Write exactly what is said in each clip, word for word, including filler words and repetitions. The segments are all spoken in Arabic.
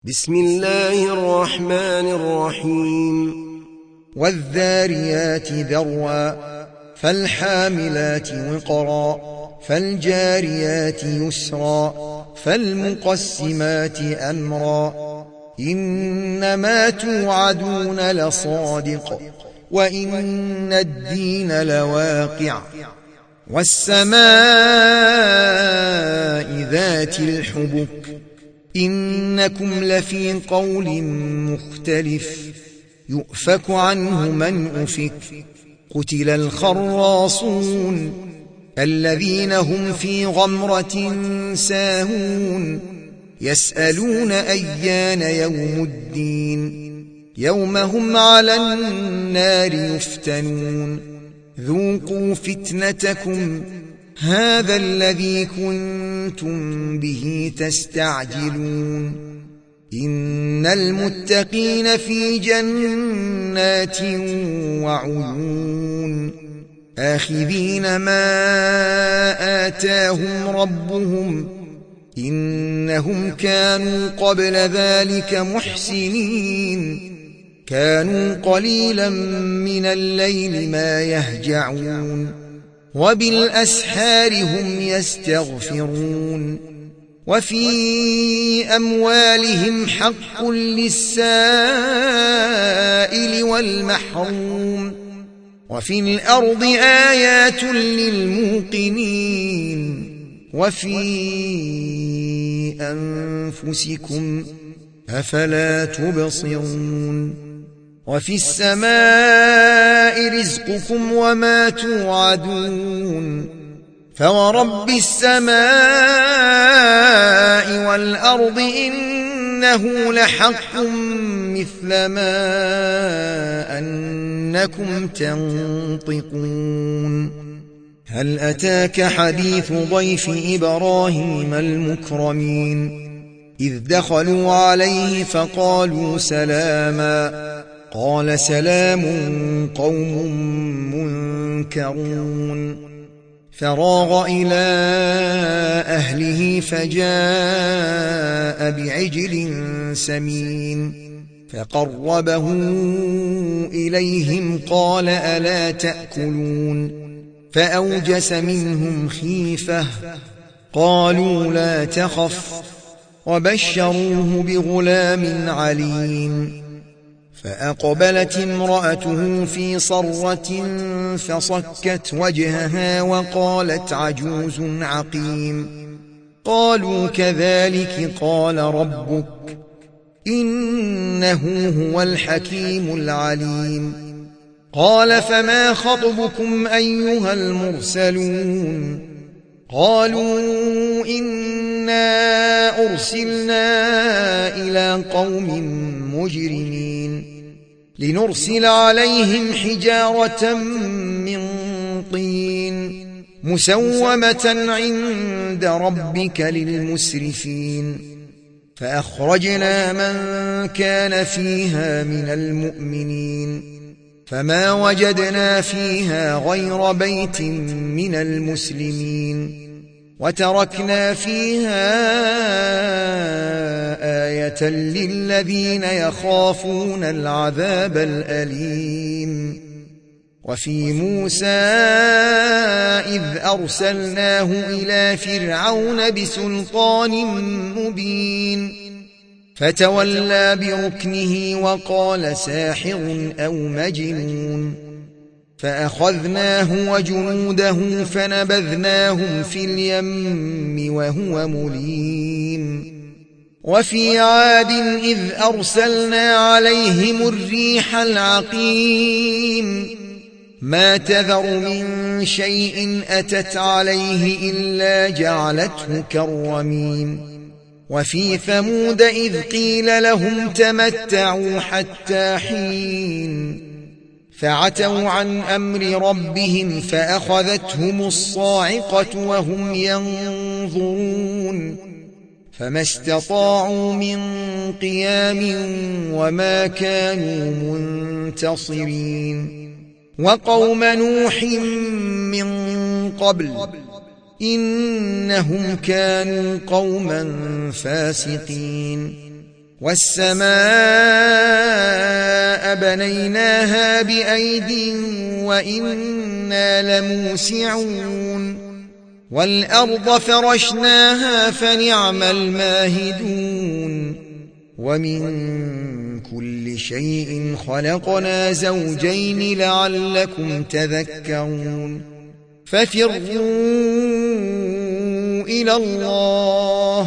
بسم الله الرحمن الرحيم والذاريات ذروا فالحاملات وقرا فالجاريات يسرا فالمقسمات أمرا إنما توعدون لصادق وإن الدين لواقع والسماء ذات الحبك إنكم لفي قول مختلف يؤفك عنه من أفك قتل الخراصون الذين هم في غمرة ساهون يسألون أيان يوم الدين يوم هم على النار يفتنون ذوقوا فتنتكم هذا الذي كنتم به تستعجلون إن المتقين في جنات وعيون آخذين ما آتاهم ربهم إنهم كانوا قبل ذلك محسنين كانوا قليلا من الليل ما يهجعون وبالأسحار هم يستغفرون وفي أموالهم حق للسائل والمحروم وفي الأرض آيات للموقنين وفي أنفسكم أفلا تبصرون وفي السماء رزقكم وما توعدون فورب السماء والأرض إنه لحق مثل ما أنكم تنطقون هل أتاك حديث ضيف إبراهيم المكرمين إذ دخلوا عليه فقالوا سلاما قال سلام قوم منكرون فراغ إلى أهله فجاء بعجل سمين فقربه إليهم قال ألا تأكلون فأوجس منهم خيفة قالوا لا تخف وبشروه بغلام عليم فأقبلت امرأته في صرة فصكت وجهها وقالت عجوز عقيم قالوا كذلك قال ربك إنه هو الحكيم العليم قال فما خطبكم أيها المرسلون قالوا إنا أرسلنا إلى قوم مجرمين لنرسل عليهم حجارة من طين مسومة عند ربك للمسرفين فأخرجنا من كان فيها من المؤمنين فما وجدنا فيها غير بيت من المسلمين وتركنا فيها آية للذين يخافون العذاب الأليم وفي موسى إذ أرسلناه إلى فرعون بسلطان مبين فتولى بركنه وقال ساحر أو مجنون فأخذناه وجنوده فنبذناهم في اليم وهو مليم وفي عاد إذ أرسلنا عليهم الريح العقيم ما تذر من شيء أتت عليه إلا جعلته كالرميم وفي ثمود إذ قيل لهم تمتعوا حتى حين فعتوا عن أمر ربهم فأخذتهم الصاعقة وهم ينظرون فما استطاعوا من قيام وما كانوا منتصرين وقوم نوح من قبل إنهم كانوا قوما فاسقين والسماء بنيناها بأيد وإنا لموسعون والأرض فرشناها فنعم الماهدون ومن كل شيء خلقنا زوجين لعلكم تذكرون ففروا إلى الله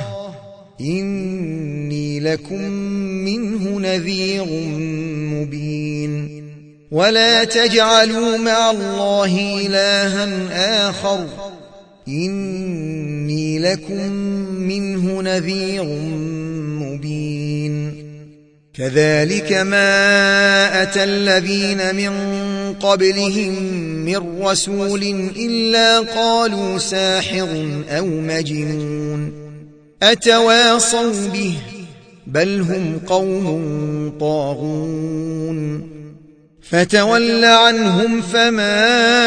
إني لكم منه نذير مبين ولا تجعلوا مع الله إلها آخر إني لكم منه نذير مبين كذلك ما أتى الذين من قبلهم من رسول إلا قالوا ساحر أو مجنون أتواصوا به بل هم قوم طاغون فتول عنهم فما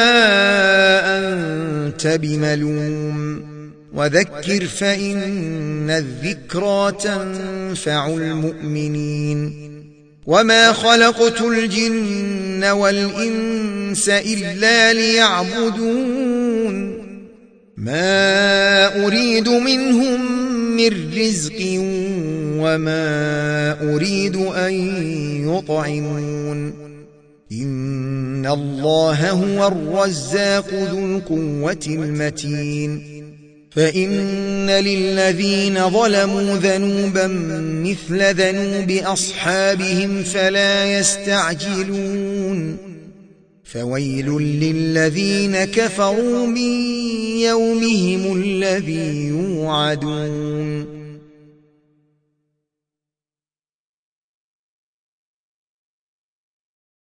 أنت بملوم وذكر فإن الذكرى تنفع المؤمنين وما خلقت الجن والإنس إلا ليعبدون ما أريد منهم من رزق وما أريد أن يطعمون إن الله هو الرزاق ذو القوة المتين فإن للذين ظلموا ذنوبا مثل ذنوب أصحابهم فلا يستعجلون فويل للذين كفروا من يومهم الذي يوعدون